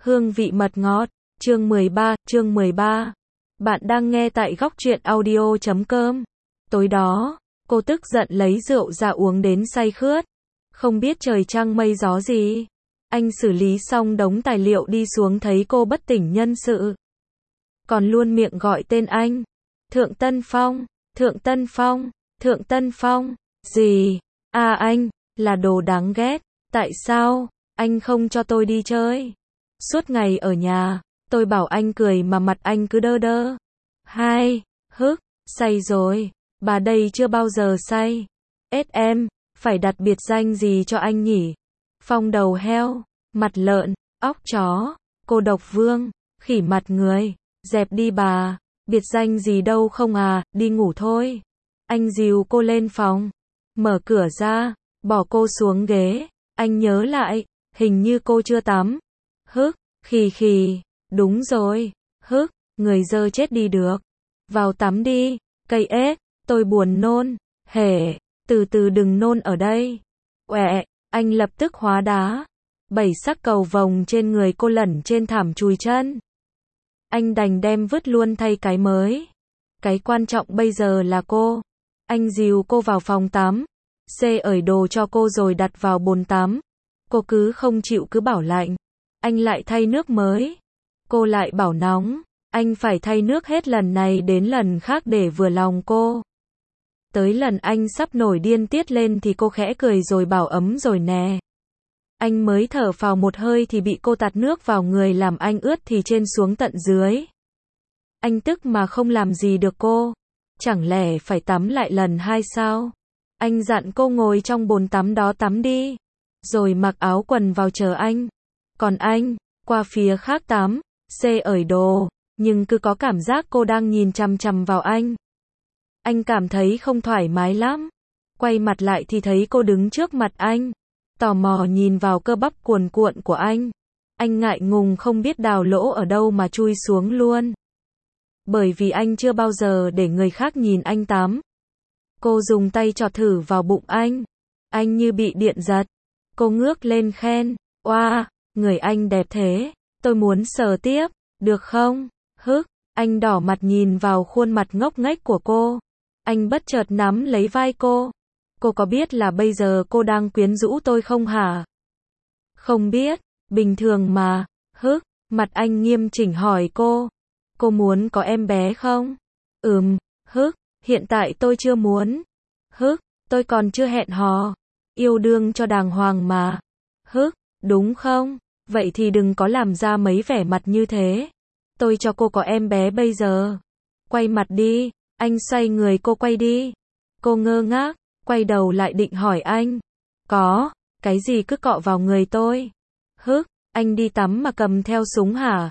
Hương vị mật ngọt, chương 13. Bạn đang nghe tại góc truyện audio.com. Tối đó, cô tức giận lấy rượu ra uống đến say khướt. Không biết trời trăng mây gió gì. Anh xử lý xong đống tài liệu đi xuống thấy cô bất tỉnh nhân sự. Còn luôn miệng gọi tên anh. Thượng Tân Phong, Thượng Tân Phong, Thượng Tân Phong. Gì? À anh, là đồ đáng ghét. Tại sao, anh không cho tôi đi chơi? Suốt ngày ở nhà, tôi bảo anh cười mà mặt anh cứ đơ đơ. Say rồi, bà đây chưa bao giờ say. Em, phải đặt biệt danh gì cho anh nhỉ? Phong đầu heo, mặt lợn, óc chó, cô độc vương, khỉ mặt người, dẹp đi bà, biệt danh gì đâu không à, đi ngủ thôi. Anh dìu cô lên phòng, mở cửa ra, bỏ cô xuống ghế, anh nhớ lại, hình như cô chưa tắm. Khì, đúng rồi, người dơ chết đi được. Vào tắm đi, cây ế, tôi buồn nôn, từ từ đừng nôn ở đây. Anh lập tức hóa đá. 7 sắc cầu vồng trên người cô lẩn trên thảm chùi chân. Anh đành đem vứt luôn thay cái mới. Cái quan trọng bây giờ là cô. Anh dìu cô vào phòng tắm, ởi đồ cho cô rồi đặt vào bồn tắm. Cô cứ không chịu cứ bảo lạnh. Anh lại thay nước mới. Cô lại bảo nóng. Anh phải thay nước hết lần này đến lần khác để vừa lòng cô. Tới lần anh sắp nổi điên tiết lên thì cô khẽ cười rồi bảo ấm rồi nè. Anh mới thở phào một hơi thì bị cô tạt nước vào người làm anh ướt thì trên xuống tận dưới. Anh tức mà không làm gì được cô. Chẳng lẽ phải tắm lại lần 2 sao? Anh dặn cô ngồi trong bồn tắm đó tắm đi. Rồi mặc áo quần vào chờ anh. Còn anh, qua phía khác tắm, ởi đồ, nhưng cứ có cảm giác cô đang nhìn chằm chằm vào anh. Anh cảm thấy không thoải mái lắm. Quay mặt lại thì thấy cô đứng trước mặt anh. Tò mò nhìn vào cơ bắp cuồn cuộn của anh. Anh ngại ngùng không biết đào lỗ ở đâu mà chui xuống luôn. Bởi vì anh chưa bao giờ để người khác nhìn anh tắm. Cô dùng tay chọt thử vào bụng anh. Anh như bị điện giật. Cô ngước lên khen. Oa, người anh đẹp thế. Tôi muốn sờ tiếp, được không? Anh đỏ mặt nhìn vào khuôn mặt ngốc nghếch của cô. Anh bất chợt nắm lấy vai cô. Cô có biết là bây giờ cô đang quyến rũ tôi không hả? Không biết, bình thường mà. Mặt anh nghiêm chỉnh hỏi cô. Cô muốn có em bé không? Hiện tại tôi chưa muốn. Tôi còn chưa hẹn hò. Yêu đương cho đàng hoàng mà. Đúng không? Vậy thì đừng có làm ra mấy vẻ mặt như thế. Tôi cho cô có em bé bây giờ. Quay mặt đi. Anh xoay người cô quay đi. Cô ngơ ngác, quay đầu lại định hỏi anh. Có, cái gì cứ cọ vào người tôi? Anh đi tắm mà cầm theo súng hả?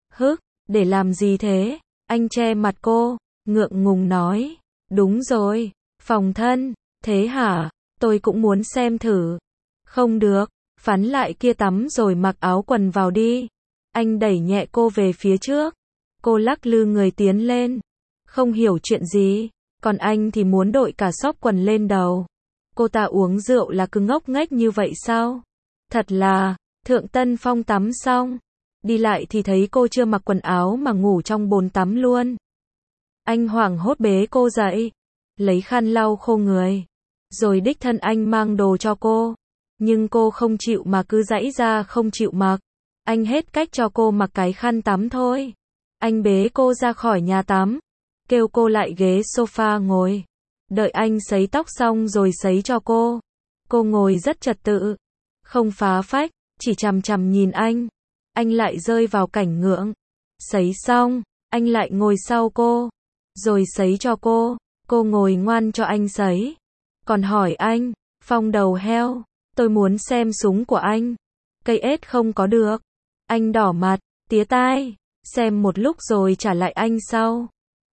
Để làm gì thế? Anh che mặt cô, ngượng ngùng nói. Đúng rồi, phòng thân. Thế hả? Tôi cũng muốn xem thử. Không được, phắn lại kia tắm rồi mặc áo quần vào đi. Anh đẩy nhẹ cô về phía trước. Cô lắc lư người tiến lên. Không hiểu chuyện gì. Còn anh thì muốn đội cả xóc quần lên đầu. Cô ta uống rượu là cứ ngốc nghếch như vậy sao? Thật là, Thượng Tân Phong tắm xong. Đi lại thì thấy cô chưa mặc quần áo mà ngủ trong bồn tắm luôn. Anh hoảng hốt bế cô dậy. Lấy khăn lau khô người. Rồi đích thân anh mang đồ cho cô. Nhưng cô không chịu mà cứ giãy ra không chịu mặc. Anh hết cách cho cô mặc cái khăn tắm thôi. Anh bế cô ra khỏi nhà tắm. Kêu cô lại ghế sofa ngồi. Đợi anh sấy tóc xong rồi sấy cho cô. Cô ngồi rất trật tự. Không phá phách, chỉ chằm chằm nhìn anh. Anh lại rơi vào cảnh ngượng. Sấy xong, anh lại ngồi sau cô. Rồi sấy cho cô. Cô ngồi ngoan cho anh sấy. Còn hỏi anh, Phong đầu heo, tôi muốn xem súng của anh. Cây ếch không có được. Anh đỏ mặt, tía tai. Xem một lúc rồi trả lại anh sau.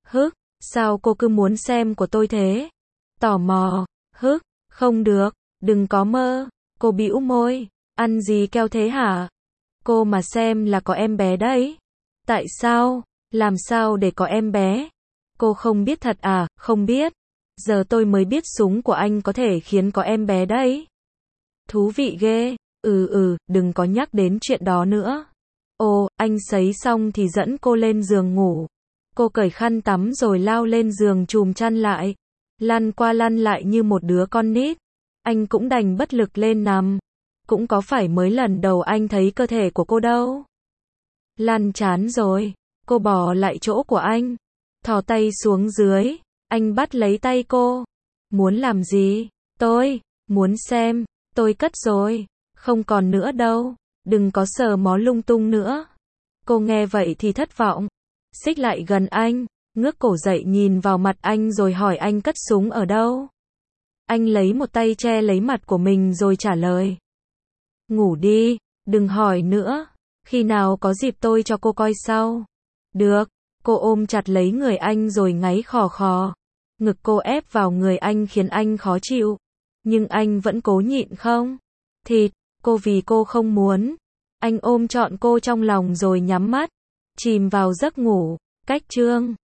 Sao cô cứ muốn xem của tôi thế? Tò mò. Không được, đừng có mơ. Cô bĩu môi. Ăn gì keo thế hả? Cô mà xem là có em bé đấy. Tại sao? Làm sao để có em bé? Cô không biết thật à? Không biết. Giờ tôi mới biết súng của anh có thể khiến có em bé đấy. Thú vị ghê. Đừng có nhắc đến chuyện đó nữa. Ồ, anh sấy xong thì dẫn cô lên giường ngủ. Cô cởi khăn tắm rồi lao lên giường chùm chăn lại. Lăn qua lăn lại như một đứa con nít. Anh cũng đành bất lực lên nằm. Cũng có phải mới lần đầu anh thấy cơ thể của cô đâu. Lăn chán rồi. Cô bỏ lại chỗ của anh. Thò tay xuống dưới. Anh bắt lấy tay cô. Muốn làm gì? Tôi muốn xem. Tôi cất rồi. Không còn nữa đâu. Đừng có sờ mó lung tung nữa. Cô nghe vậy thì thất vọng. Xích lại gần anh. Ngước cổ dậy nhìn vào mặt anh rồi hỏi anh cất súng ở đâu. Anh lấy một tay che lấy mặt của mình rồi trả lời. Ngủ đi. Đừng hỏi nữa. Khi nào có dịp tôi cho cô coi sau. Được. Cô ôm chặt lấy người anh rồi ngáy khò khò. Ngực cô ép vào người anh khiến anh khó chịu. Nhưng anh vẫn cố nhịn không? Thịt. Cô vì cô không muốn. Anh ôm trọn cô trong lòng rồi nhắm mắt. Chìm vào giấc ngủ. Cách chương